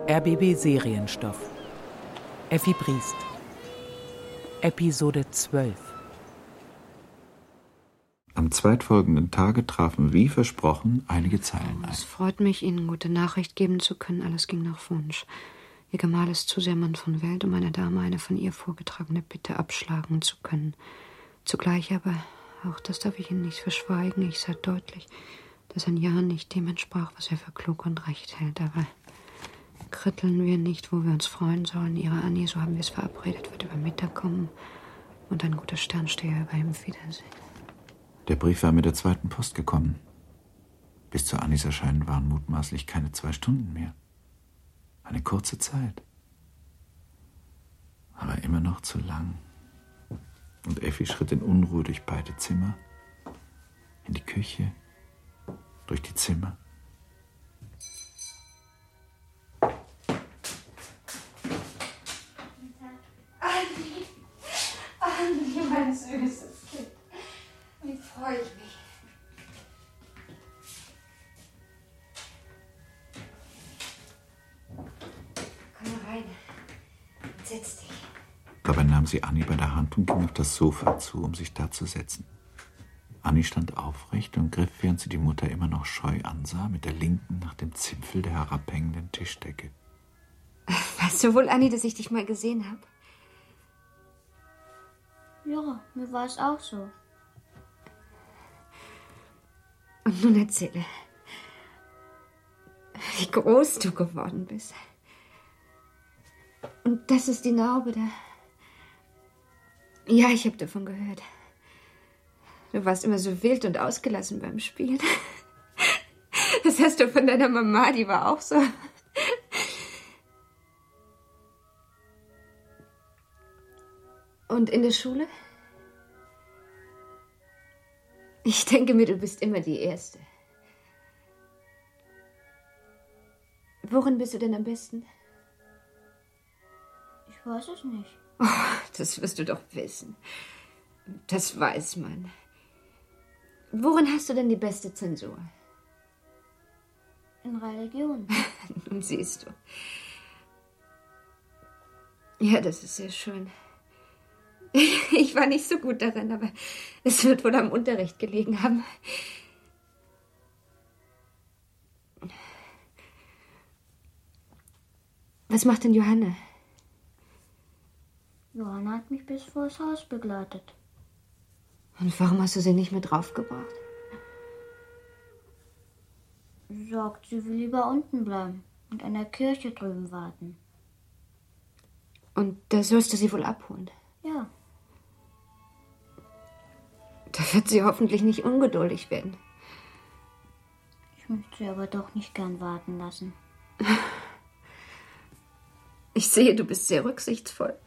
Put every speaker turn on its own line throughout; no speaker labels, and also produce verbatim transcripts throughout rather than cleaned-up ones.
R B B Serienstoff. Effi Briest. Episode zwölf.
Am zweitfolgenden Tage trafen, wie versprochen, einige Zeilen ein.
Es freut mich, Ihnen gute Nachricht geben zu können. Alles ging nach Wunsch. Ihr Gemahl ist zu sehr Mann von Welt, um einer Dame eine von ihr vorgetragene Bitte abschlagen zu können. Zugleich aber, auch das darf ich Ihnen nicht verschweigen, ich sah deutlich, dass ein Ja nicht dem entsprach, was er für klug und recht hält. Aber kritteln wir nicht, wo wir uns freuen sollen. Ihre Annie, so haben wir es verabredet, wird über Mittag kommen und ein guter Sternsteher über ihm Wiedersehen.
Der Brief war mit der zweiten Post gekommen. Bis zu Annies Erscheinen waren mutmaßlich keine zwei Stunden mehr. Eine kurze Zeit. Aber immer noch zu lang. Und Effi schritt in Unruhe durch beide Zimmer, in die Küche, durch die Zimmer.
Annie, Annie, mein süßes Kind. Wie freue ich mich. Komm rein. Setz dich.
Dabei nahm sie Annie bei der Hand und ging auf das Sofa zu, um sich da zu setzen. Annie stand aufrecht und griff, während sie die Mutter immer noch scheu ansah, mit der linken nach dem Zipfel der herabhängenden Tischdecke.
Weißt du wohl, Annie, dass ich dich mal gesehen habe?
Ja, mir war es auch so.
Und nun erzähle, wie groß du geworden bist. Und das ist die Narbe da. Ja, ich habe davon gehört. Du warst immer so wild und ausgelassen beim Spielen. Das hast du von deiner Mama, die war auch so. Und in der Schule? Ich denke mir, du bist immer die Erste. Worin bist du denn am besten?
Ich weiß es nicht.
Oh, das wirst du doch wissen. Das weiß man. Worin hast du denn die beste Zensur?
In Religion.
Nun siehst du. Ja, das ist sehr schön. Ich war nicht so gut darin, aber es wird wohl am Unterricht gelegen haben. Was macht denn Johanna?
Johanna hat mich bis vors Haus begleitet.
Und warum hast du sie nicht mit draufgebracht?
Sie sagt, sie will lieber unten bleiben und an der Kirche drüben warten.
Und da sollst du sie wohl abholen?
Ja.
Da wird sie hoffentlich nicht ungeduldig werden.
Ich möchte sie aber doch nicht gern warten lassen.
Ich sehe, du bist sehr rücksichtsvoll.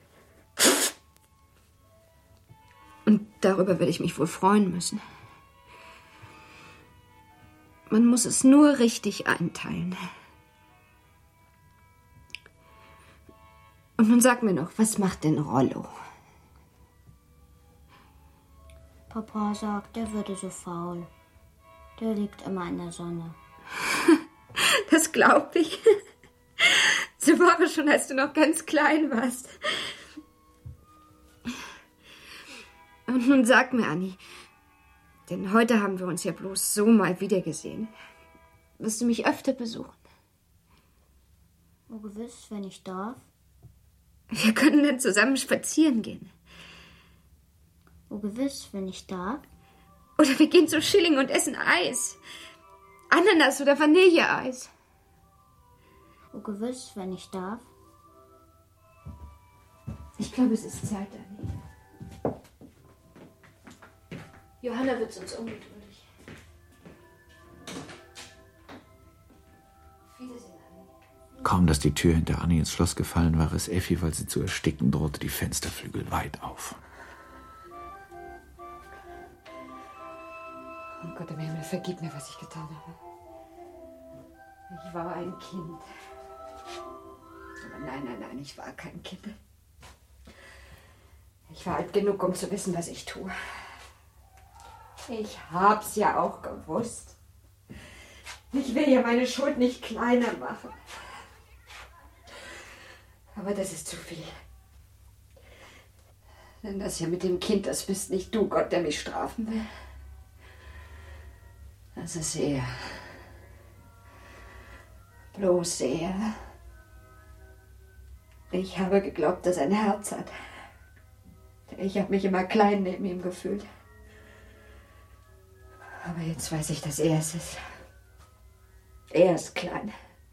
Und darüber werde ich mich wohl freuen müssen. Man muss es nur richtig einteilen. Und nun sag mir noch, was macht denn Rollo?
Papa sagt, er würde so faul. Der liegt immer in der Sonne.
Das glaub ich. So war es schon, als du noch ganz klein warst. Und nun sag mir, Annie, denn heute haben wir uns ja bloß so mal wiedergesehen. Wirst du mich öfter besuchen?
Oh, gewiss, wenn ich darf.
Wir können dann zusammen spazieren gehen.
Oh, gewiss, wenn ich darf.
Oder wir gehen zu Schilling und essen Eis. Ananas oder Vanilleeis.
Oh, gewiss, wenn ich darf.
Ich glaube, es ist Zeit, Annie. Johanna wird uns ungeduldig. Wiedersehen, Annie.
Kaum, dass die Tür hinter Annie ins Schloss gefallen war, riss Effi, weil sie zu ersticken drohte, die Fensterflügel weit auf.
Oh Gott im Himmel, vergib mir, was ich getan habe. Ich war ein Kind. Aber nein, nein, nein, ich war kein Kind. Ich war alt genug, um zu wissen, was ich tue. Ich hab's ja auch gewusst. Ich will ja meine Schuld nicht kleiner machen.
Aber das ist zu viel. Denn das hier mit dem Kind, das bist nicht du, Gott, der mich strafen will. Das ist er. Bloß er. Ich habe geglaubt, dass er ein Herz hat. Ich habe mich immer klein neben ihm gefühlt. Aber jetzt weiß ich, dass er es ist. Er ist klein.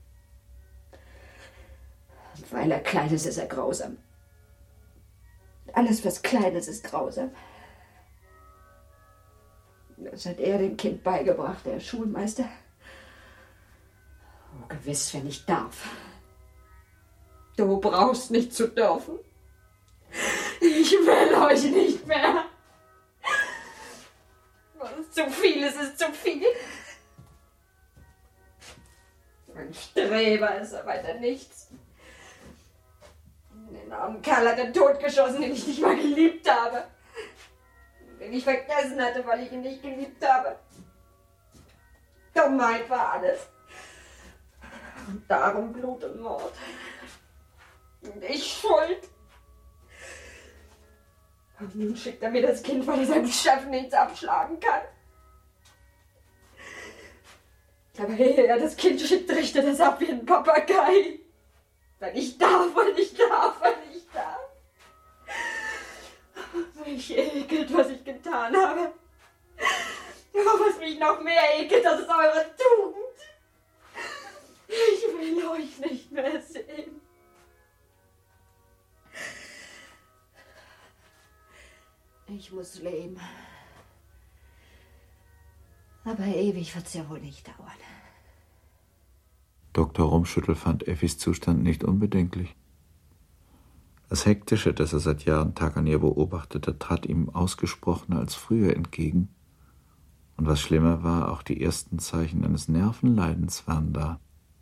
Und weil er klein ist, ist er grausam. Alles, was klein ist, ist grausam. Das hat er dem Kind beigebracht, der Schulmeister. Oh, gewiss, wenn ich darf. Du brauchst nicht zu dürfen. Ich will euch nicht mehr. Was ist zu viel, es ist zu viel. Ein Streber ist er weiter nichts. Den armen Kerl hat er totgeschossen, den ich nicht mal geliebt habe. Den ich vergessen hatte, weil ich ihn nicht geliebt habe. Dummheit war alles. Und darum Blut und Mord. Und ich schuld. Und nun schickt er mir das Kind, weil er seinem Chef nichts abschlagen kann. Aber ehe er das Kind schickt, richtet es ab wie ein Papagei. Weil ich darf, weil ich darf, weil ich darf. Mich ekelt, was ich getan habe. Aber was mich noch mehr ekelt, das ist eure Tugend. Ich will euch nicht mehr sehen. Ich muss leben. Aber ewig wird's ja wohl nicht dauern.
Doktor Rummschüttel fand Effis Zustand nicht unbedenklich. Das Hektische, das er seit Jahren Tag an ihr beobachtete, trat ihm ausgesprochener als früher entgegen. Und was schlimmer war, auch die ersten Zeichen eines Nervenleidens waren da.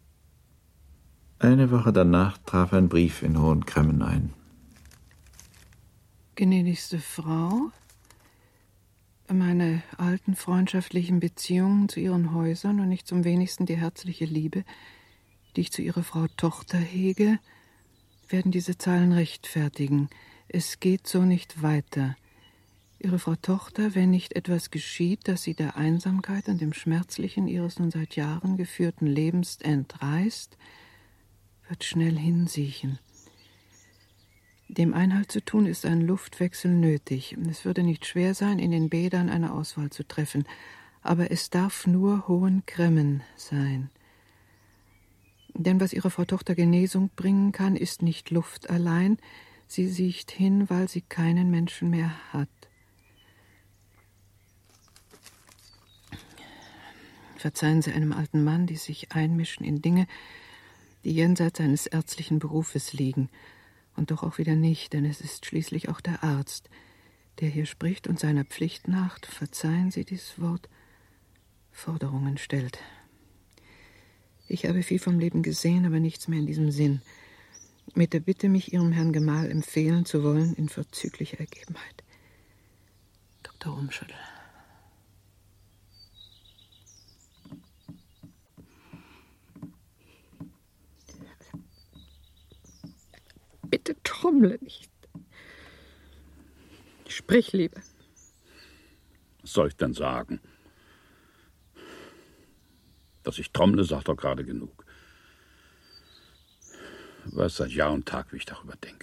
Eine Woche danach traf ein Brief in Hohenkremmen ein.
Gnädigste Frau, meine alten freundschaftlichen Beziehungen zu Ihren Häusern und nicht zum wenigsten die herzliche Liebe, die ich zu Ihrer Frau Tochter hege, werden diese Zeilen rechtfertigen. Es geht so nicht weiter. Ihre Frau Tochter, wenn nicht etwas geschieht, das sie der Einsamkeit und dem Schmerzlichen ihres nun seit Jahren geführten Lebens entreißt, wird schnell hinsiechen. Dem Einhalt zu tun, ist ein Luftwechsel nötig. Es würde nicht schwer sein, in den Bädern eine Auswahl zu treffen, aber es darf nur Hohenkremmen sein. Denn was ihrer Frau Tochter Genesung bringen kann, ist nicht Luft allein. Sie siecht hin, weil sie keinen Menschen mehr hat. Verzeihen Sie einem alten Mann, die sich einmischen in Dinge, die jenseits seines ärztlichen Berufes liegen. Und doch auch wieder nicht, denn es ist schließlich auch der Arzt, der hier spricht und seiner Pflicht nach, verzeihen Sie dieses Wort, Forderungen stellt. Ich habe viel vom Leben gesehen, aber nichts mehr in diesem Sinn. Mit der Bitte, mich Ihrem Herrn Gemahl empfehlen zu wollen, in vorzüglicher Ergebenheit. Doktor Rummschüttel. Bitte trommle nicht. Sprich lieber.
Was soll ich denn sagen? Dass ich trommle, sagt doch gerade genug. Du weißt seit Jahr und Tag, wie ich darüber denke.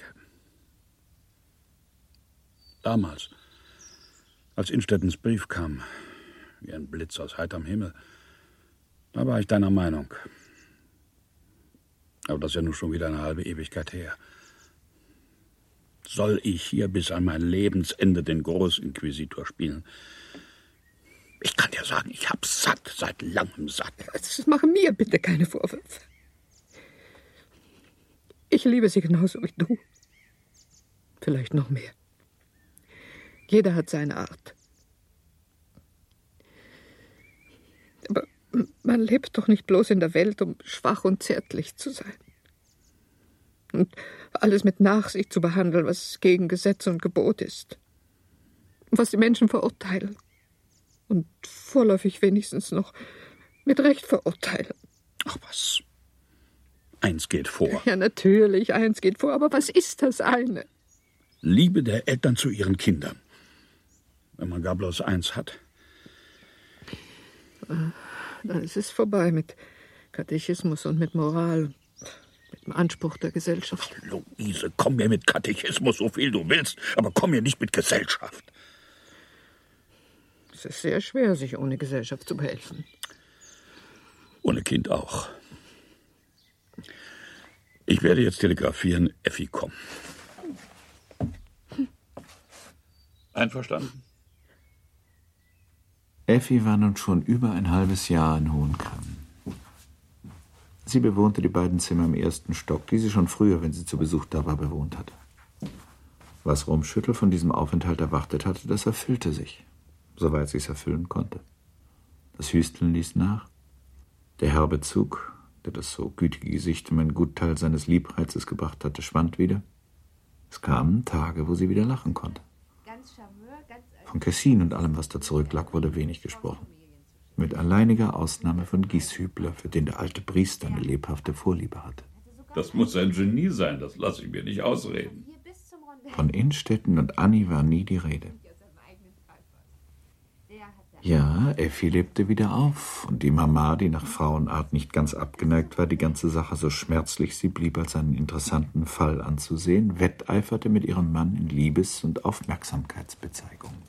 Damals, als Innstettens Brief kam, wie ein Blitz aus heiterem Himmel, da war ich deiner Meinung. Aber das ist ja nun schon wieder eine halbe Ewigkeit her. Soll ich hier bis an mein Lebensende den Großinquisitor spielen? Ich kann dir sagen, ich hab's satt, seit langem satt.
Mach mir bitte keine Vorwürfe. Ich liebe sie genauso wie du. Vielleicht noch mehr. Jeder hat seine Art. Aber man lebt doch nicht bloß in der Welt, um schwach und zärtlich zu sein. Und alles mit Nachsicht zu behandeln, was gegen Gesetz und Gebot ist. Was die Menschen verurteilen. Und vorläufig wenigstens noch mit Recht verurteilen.
Ach was. Ein eins geht vor.
Ja, natürlich, eins geht vor, aber was ist das eine?
Liebe der Eltern zu ihren Kindern. Wenn man gar bloß eins hat.
Dann ist es vorbei mit Katechismus und mit Moral, mit dem Anspruch der Gesellschaft.
Luise, komm mir mit Katechismus so viel du willst, aber komm mir nicht mit Gesellschaft.
Es ist sehr schwer, sich ohne Gesellschaft zu behelfen.
Ohne Kind auch. Ich werde jetzt telegrafieren, Effi, komm. Einverstanden?
Effi war nun schon über ein halbes Jahr in Hohenkremmen. Sie bewohnte die beiden Zimmer im ersten Stock, die sie schon früher, wenn sie zu Besuch da war, bewohnt hatte. Was Rummschüttel von diesem Aufenthalt erwartet hatte, das erfüllte sich, soweit sie es erfüllen konnte. Das Hüsteln ließ nach. Der herbe Zug, der das so gütige Gesicht um einen Gutteil seines Liebreizes gebracht hatte, schwand wieder. Es kamen Tage, wo sie wieder lachen konnte. Von Kessin und allem, was da zurücklag, wurde wenig gesprochen. Mit alleiniger Ausnahme von Gieshübler, für den der alte Priester eine lebhafte Vorliebe hatte.
Das muss ein Genie sein, das lasse ich mir nicht ausreden.
Von Innstetten und Annie war nie die Rede. Ja, Effi lebte wieder auf, und die Mama, die nach Frauenart nicht ganz abgeneigt war, die ganze Sache, so schmerzlich sie blieb, als einen interessanten Fall anzusehen, wetteiferte mit ihrem Mann in Liebes- und Aufmerksamkeitsbezeigungen.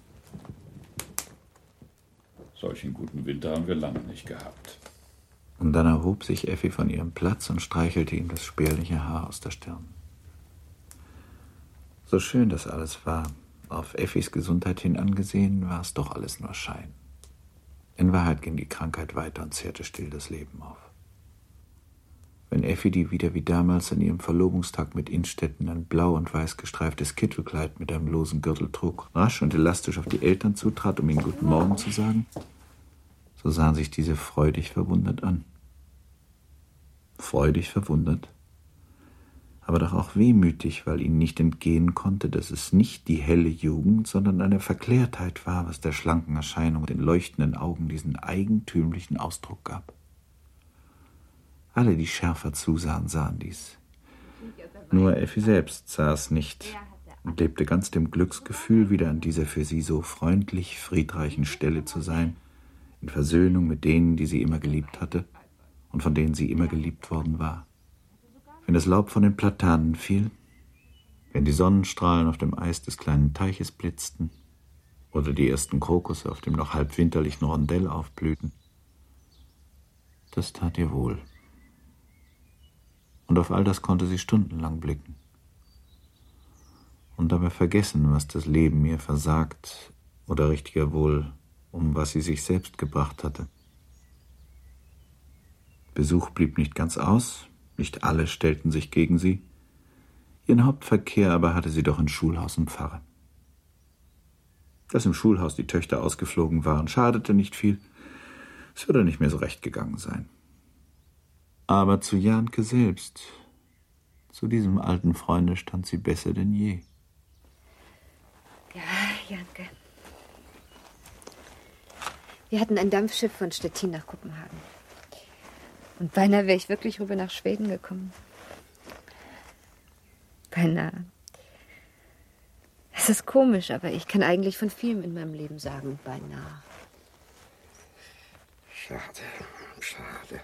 Solchen guten Winter haben wir lange nicht gehabt.
Und dann erhob sich Effi von ihrem Platz und streichelte ihm das spärliche Haar aus der Stirn. So schön das alles war, auf Effis Gesundheit hin angesehen, war es doch alles nur Schein. In Wahrheit ging die Krankheit weiter und zehrte still das Leben auf. Wenn Effi die wieder wie damals an ihrem Verlobungstag mit Innstetten ein blau und weiß gestreiftes Kittelkleid mit einem losen Gürtel trug, rasch und elastisch auf die Eltern zutrat, um ihnen Guten Morgen zu sagen, so sahen sich diese freudig verwundert an. Freudig verwundert, aber doch auch wehmütig, weil ihnen nicht entgehen konnte, dass es nicht die helle Jugend, sondern eine Verklärtheit war, was der schlanken Erscheinung und den leuchtenden Augen diesen eigentümlichen Ausdruck gab. Alle, die schärfer zusahen, sahen dies. Nur Effi selbst sah es nicht und lebte ganz dem Glücksgefühl, wieder an dieser für sie so freundlich friedreichen Stelle zu sein, in Versöhnung mit denen, die sie immer geliebt hatte und von denen sie immer geliebt worden war. Wenn das Laub von den Platanen fiel, wenn die Sonnenstrahlen auf dem Eis des kleinen Teiches blitzten oder die ersten Krokusse auf dem noch halb winterlichen Rondell aufblühten, das tat ihr wohl. Und auf all das konnte sie stundenlang blicken und dabei vergessen, was das Leben ihr versagt oder richtiger wohl, um was sie sich selbst gebracht hatte. Besuch blieb nicht ganz aus, nicht alle stellten sich gegen sie. Ihren Hauptverkehr aber hatte sie doch in Schulhaus und Pfarre. Dass im Schulhaus die Töchter ausgeflogen waren, schadete nicht viel. Es würde nicht mehr so recht gegangen sein. Aber zu Janke selbst, zu diesem alten Freunde, stand sie besser denn je.
Ja, Janke. Wir hatten ein Dampfschiff von Stettin nach Kopenhagen. Und beinahe wäre ich wirklich rüber nach Schweden gekommen. Beinahe. Es ist komisch, aber ich kann eigentlich von vielem in meinem Leben sagen, beinahe.
Schade, schade.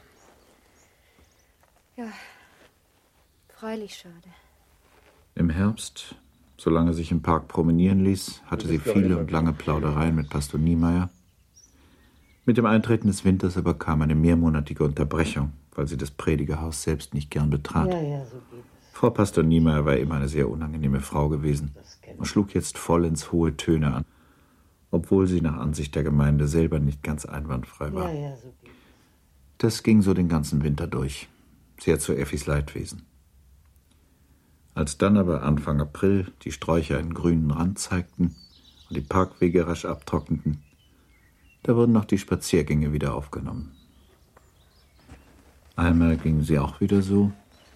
Ja, freilich schade.
Im Herbst, solange sich im Park promenieren ließ, hatte sie viele und lange Plaudereien mit Pastor Niemeyer. Mit dem Eintreten des Winters aber kam eine mehrmonatige Unterbrechung, weil sie das Predigerhaus selbst nicht gern betrat.
Ja, ja, so geht es.
Frau Pastor Niemeyer war immer eine sehr unangenehme Frau gewesen und schlug jetzt vollends hohe Töne an, obwohl sie nach Ansicht der Gemeinde selber nicht ganz einwandfrei war.
Ja, ja, so geht es.
Das ging so den ganzen Winter durch, sehr zu Effis Leidwesen. Als dann aber Anfang April die Sträucher einen grünen Rand zeigten und die Parkwege rasch abtrockneten, da wurden auch die Spaziergänge wieder aufgenommen. Einmal gingen sie auch wieder so.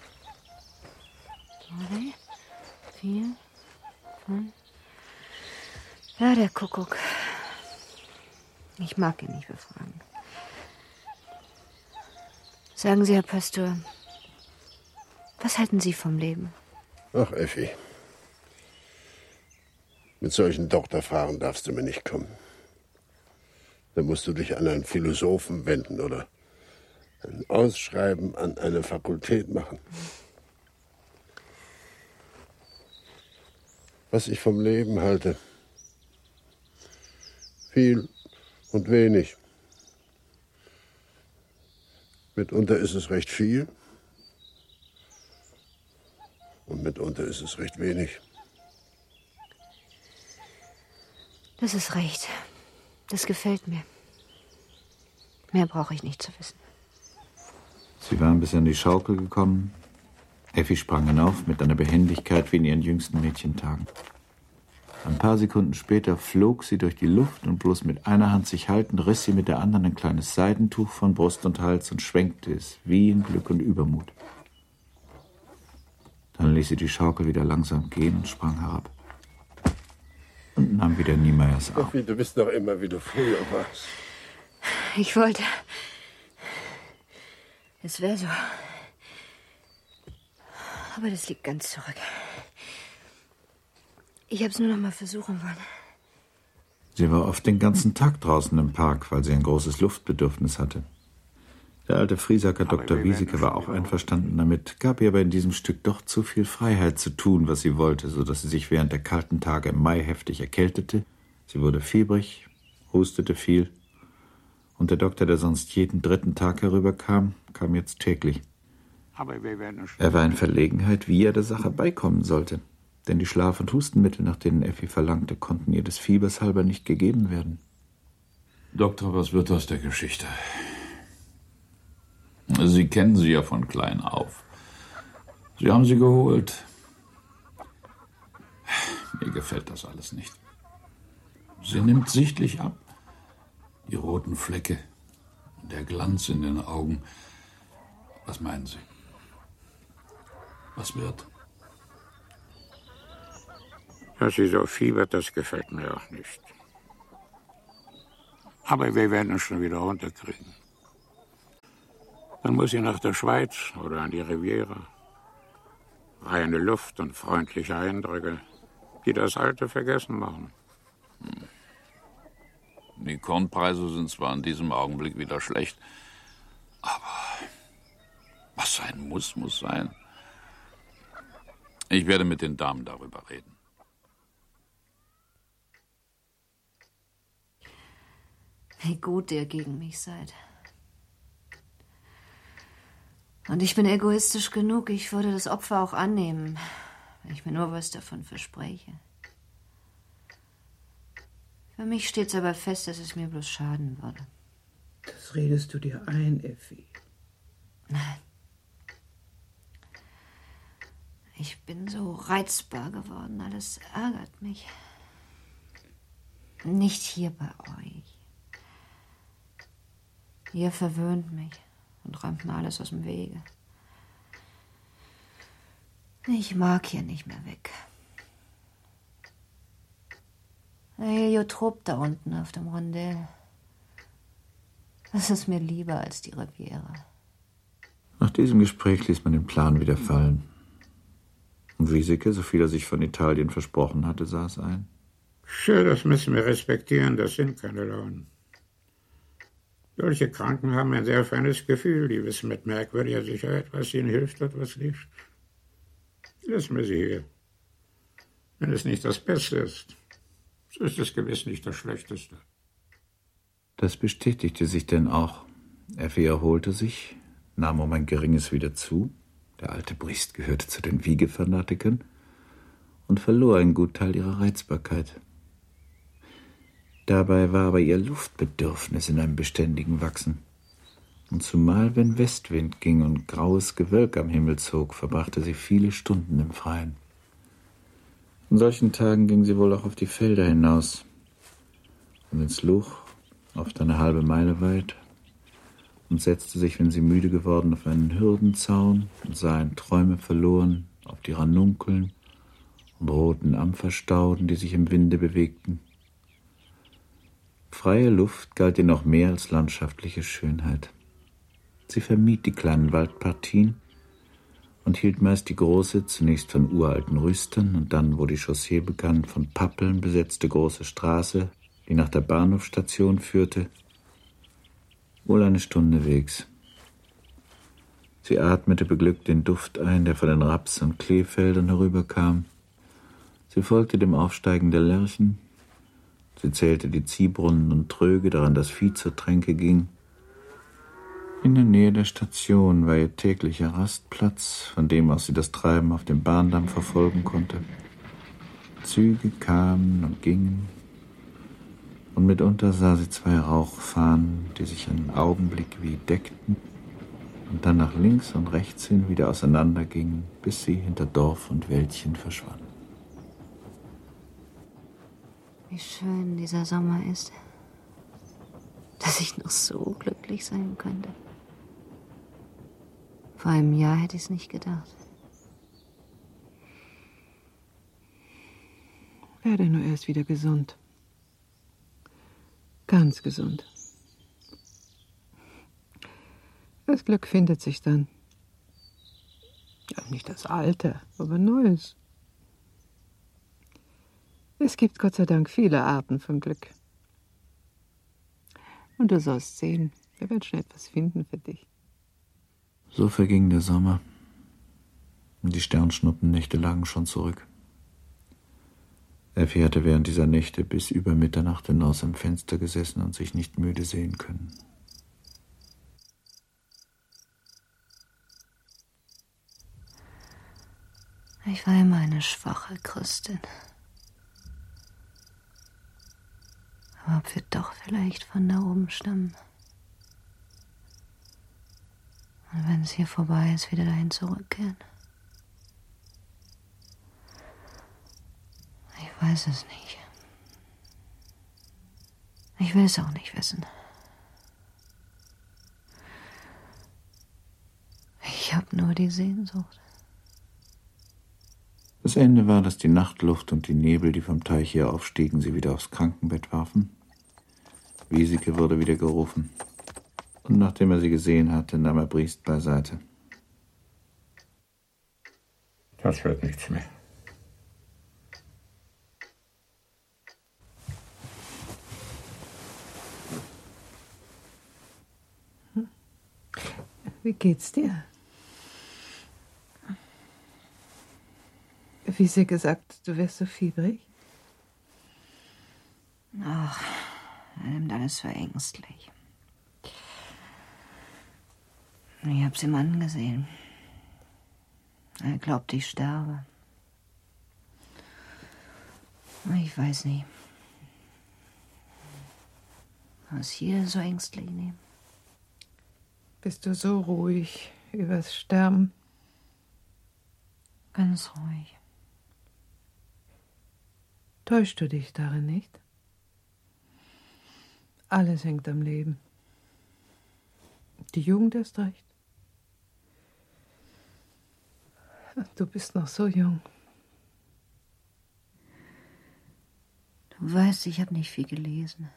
Drei, vier, fünf. Ja, der Kuckuck. Ich mag ihn nicht befragen. Sagen Sie, Herr Pastor, Was halten Sie vom Leben?
Ach, Effi. Mit solchen Doktorfragen darfst du mir nicht kommen. Da musst du dich an einen Philosophen wenden oder ein Ausschreiben an eine Fakultät machen. Was ich vom Leben halte. Viel und wenig. Mitunter ist es recht viel und mitunter ist es recht wenig.
Das ist recht. Das gefällt mir. Mehr brauche ich nicht zu wissen.
Sie waren bis an die Schaukel gekommen. Effi sprang hinauf mit einer Behendigkeit wie in ihren jüngsten Mädchentagen. Ein paar Sekunden später flog sie durch die Luft und bloß mit einer Hand sich haltend, riss sie mit der anderen ein kleines Seidentuch von Brust und Hals und schwenkte es, wie in Glück und Übermut. Dann ließ sie die Schaukel wieder langsam gehen und sprang herab. Und nahm wieder Niemeyers auf.
Effi, du bist doch immer, wie du früher warst.
Ich wollte... Es wäre so... Aber das liegt ganz zurück. Ich habe es nur noch mal versuchen wollen.
Sie war oft den ganzen Tag draußen im Park, weil sie ein großes Luftbedürfnis hatte. Der alte Friesacker Doktor Wiesike war auch einverstanden damit, gab ihr aber in diesem Stück doch zu viel Freiheit zu tun, was sie wollte, so dass sie sich während der kalten Tage im Mai heftig erkältete. Sie wurde fiebrig, hustete viel. Und der Doktor, der sonst jeden dritten Tag herüberkam, kam jetzt täglich.
Aber wir werden
er war in Verlegenheit, wie er der Sache beikommen sollte. Denn die Schlaf- und Hustenmittel, nach denen Effi verlangte, konnten ihr des Fiebers halber nicht gegeben werden.
Doktor, was wird aus der Geschichte? Sie kennen sie ja von klein auf. Sie haben sie geholt. Mir gefällt das alles nicht. Sie nimmt sichtlich ab. Die roten Flecke, der Glanz in den Augen. Was meinen Sie? Was wird?
Dass sie so fiebert, das gefällt mir auch nicht. Aber wir werden es schon wieder runterkriegen. Dann muss sie nach der Schweiz oder an die Riviera. Reine Luft und freundliche Eindrücke, die das Alte vergessen machen.
Die Kornpreise sind zwar in diesem Augenblick wieder schlecht, aber was sein muss, muss sein. Ich werde mit den Damen darüber reden.
Wie gut ihr gegen mich seid. Und ich bin egoistisch genug, ich würde das Opfer auch annehmen, wenn ich mir nur was davon verspreche. Für mich steht's aber fest, dass es mir bloß schaden würde.
Das redest du dir ein, Effi.
Nein. Ich bin so reizbar geworden, alles ärgert mich. Nicht hier bei euch. Ihr verwöhnt mich und räumt mir alles aus dem Wege. Ich mag hier nicht mehr weg. Der Heliotrop da unten auf dem Rondell. Das ist mir lieber als die Riviera.
Nach diesem Gespräch ließ man den Plan wieder fallen. Und Wiesike, so viel er sich von Italien versprochen hatte, saß ein.
Schön, das müssen wir respektieren, das sind keine Launen. Solche Kranken haben ein sehr feines Gefühl, die wissen mit merkwürdiger Sicherheit, was ihnen hilft und was nicht. Lassen wir sie hier. Wenn es nicht das Beste ist, so ist es gewiss nicht das Schlechteste.
Das bestätigte sich denn auch. Effi erholte sich, nahm um ein geringes wieder zu. Der alte Briest gehörte zu den Wiegefanatikern und verlor einen Gutteil ihrer Reizbarkeit. Dabei war aber ihr Luftbedürfnis in einem beständigen Wachsen. Und zumal, wenn Westwind ging und graues Gewölk am Himmel zog, verbrachte sie viele Stunden im Freien. An solchen Tagen ging sie wohl auch auf die Felder hinaus und ins Luch, oft eine halbe Meile weit, und setzte sich, wenn sie müde geworden, auf einen Hürdenzaun und sah in Träume verloren auf die Ranunkeln und roten Ampferstauden, die sich im Winde bewegten. Freie Luft galt ihr noch mehr als landschaftliche Schönheit. Sie vermied die kleinen Waldpartien und hielt meist die große, zunächst von uralten Rüstern und dann, wo die Chaussee begann, von Pappeln besetzte große Straße, die nach der Bahnhofstation führte, wohl eine Stunde Wegs. Sie atmete beglückt den Duft ein, der von den Raps- und Kleefeldern herüberkam. Sie folgte dem Aufsteigen der Lerchen. Sie zählte die Ziehbrunnen und Tröge, daran das Vieh zur Tränke ging. In der Nähe der Station war ihr täglicher Rastplatz, von dem aus sie das Treiben auf dem Bahndamm verfolgen konnte. Züge kamen und gingen, und mitunter sah sie zwei Rauchfahnen, die sich einen Augenblick wie deckten und dann nach links und rechts hin wieder auseinandergingen, bis sie hinter Dorf und Wäldchen verschwanden.
Wie schön dieser Sommer ist, dass ich noch so glücklich sein könnte. Vor einem Jahr hätte ich es nicht gedacht.
Werde nur erst wieder gesund. Ganz gesund. Das Glück findet sich dann. Ja, nicht das Alte, aber Neues. Es gibt Gott sei Dank viele Arten von Glück. Und du sollst sehen, wir werden schon etwas finden für dich.
So verging der Sommer, und die Sternschnuppennächte lagen schon zurück. Effi hatte während dieser Nächte bis über Mitternacht hinaus am Fenster gesessen und sich nicht müde sehen können.
Ich war immer eine schwache Christin. Aber ob wir doch vielleicht von da oben stammen. Und wenn es hier vorbei ist, wieder dahin zurückkehren. Ich weiß es nicht. Ich will es auch nicht wissen. Ich habe nur die Sehnsucht.
Das Ende war, dass die Nachtluft und die Nebel, die vom Teich her aufstiegen, sie wieder aufs Krankenbett warfen. Wiesike wurde wieder gerufen. Und nachdem er sie gesehen hatte, nahm er Briest beiseite.
Das wird nichts mehr.
Wie geht's dir? Wie sie gesagt, du wärst so fiebrig?
Ach, er nimmt alles für ängstlich. Ich hab's ihm angesehen. Er glaubt, ich sterbe. Ich weiß nicht. Was hier so ängstlich nehmen.
Bist du so ruhig übers Sterben?
Ganz ruhig.
Täuschst du dich darin nicht? Alles hängt am Leben. Die Jugend erst recht. Du bist noch so jung.
Du weißt, ich habe nicht viel gelesen.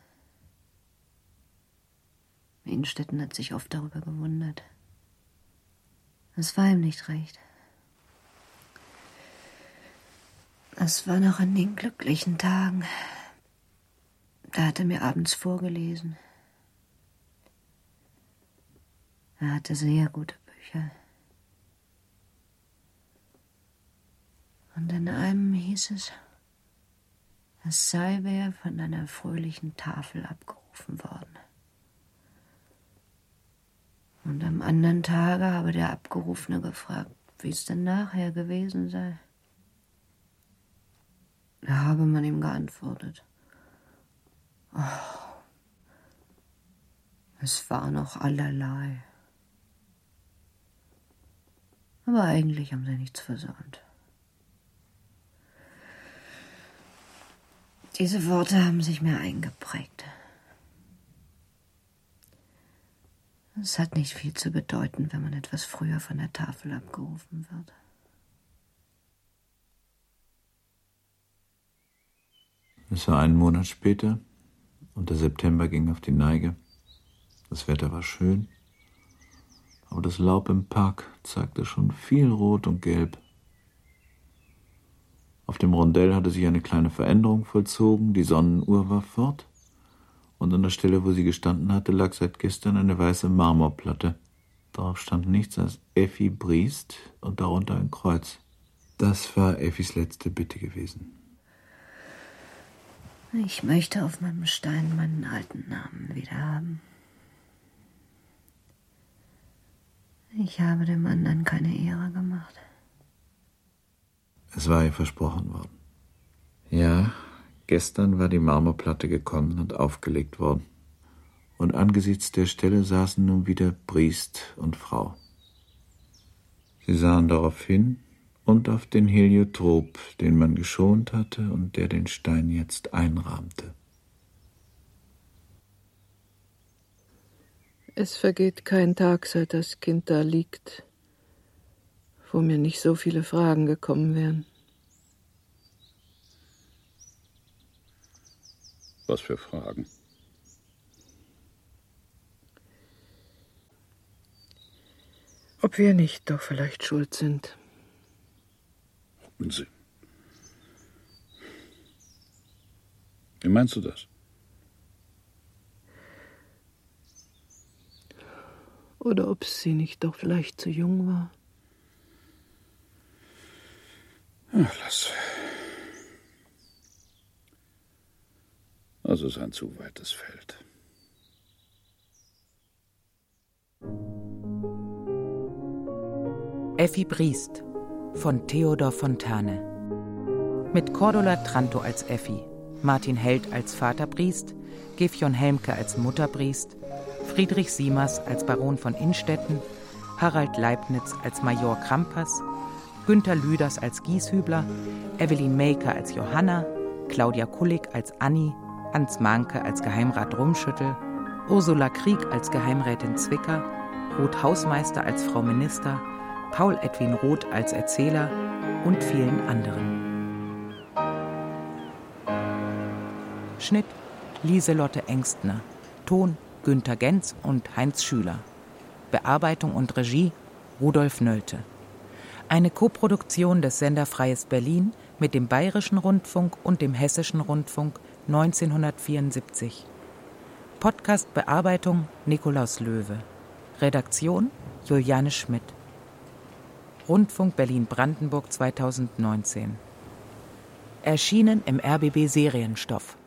Innstetten hat sich oft darüber gewundert. Es war ihm nicht recht. Es war noch in den glücklichen Tagen. Da hat er mir abends vorgelesen. Er hatte sehr gute Bücher. Und in einem hieß es, es sei wer von einer fröhlichen Tafel abgerufen worden. Und am anderen Tage habe der Abgerufene gefragt, wie es denn nachher gewesen sei. Da habe man ihm geantwortet, oh, es war noch allerlei. Aber eigentlich haben sie nichts versäumt. Diese Worte haben sich mir eingeprägt. Es hat nicht viel zu bedeuten, wenn man etwas früher von der Tafel abgerufen wird.
Es war einen Monat später und der September ging auf die Neige. Das Wetter war schön. aber das Laub im Park zeigte schon viel Rot und Gelb. Auf dem Rondell hatte sich eine kleine Veränderung vollzogen, die Sonnenuhr war fort, und an der Stelle, wo sie gestanden hatte, lag seit gestern eine weiße Marmorplatte. Darauf stand nichts als Effi Briest und darunter ein Kreuz. Das war Effis letzte Bitte gewesen.
Ich möchte auf meinem Stein meinen alten Namen wieder haben. Ich habe dem anderen keine Ehre gemacht.
Es war ihr versprochen worden. Ja, gestern war die Marmorplatte gekommen und aufgelegt worden. Und angesichts der Stelle saßen nun wieder Briest und Frau. Sie sahen darauf hin und auf den Heliotrop, den man geschont hatte und der den Stein jetzt einrahmte.
Es vergeht kein Tag, seit das Kind da liegt, wo mir nicht so viele Fragen gekommen wären.
Was für Fragen?
Ob wir nicht doch vielleicht schuld sind.
Sie. Wie meinst du das?
Oder ob sie nicht doch vielleicht zu jung war.
Ach, lass. Das ist ein zu weites Feld.
Effi Briest von Theodor Fontane. Mit Cordula Tranto als Effi, Martin Held als Vater Briest, Gefjon Helmke als Mutter Briest, Friedrich Siemers als Baron von Innstetten, Harald Leibniz als Major Krampas, Günter Lüders als Gieshübler, Evelyn Maker als Johanna, Claudia Kullig als Anni, Hans Mahnke als Geheimrat Rumschüttel, Ursula Krieg als Geheimrätin Zwicker, Ruth Hausmeister als Frau Minister, Paul Edwin Roth als Erzähler und vielen anderen. Schnitt Lieselotte Engstner, Ton Günter Genz und Heinz Schüler, Bearbeitung und Regie Rudolf Nölte. Eine Koproduktion des Sender Freies Berlin mit dem Bayerischen Rundfunk und dem Hessischen Rundfunk neunzehnhundertvierundsiebzig. Podcast-Bearbeitung Nikolaus Löwe. Redaktion Juliane Schmidt. Rundfunk Berlin-Brandenburg zweitausendneunzehn. Erschienen im R B B Serienstoff.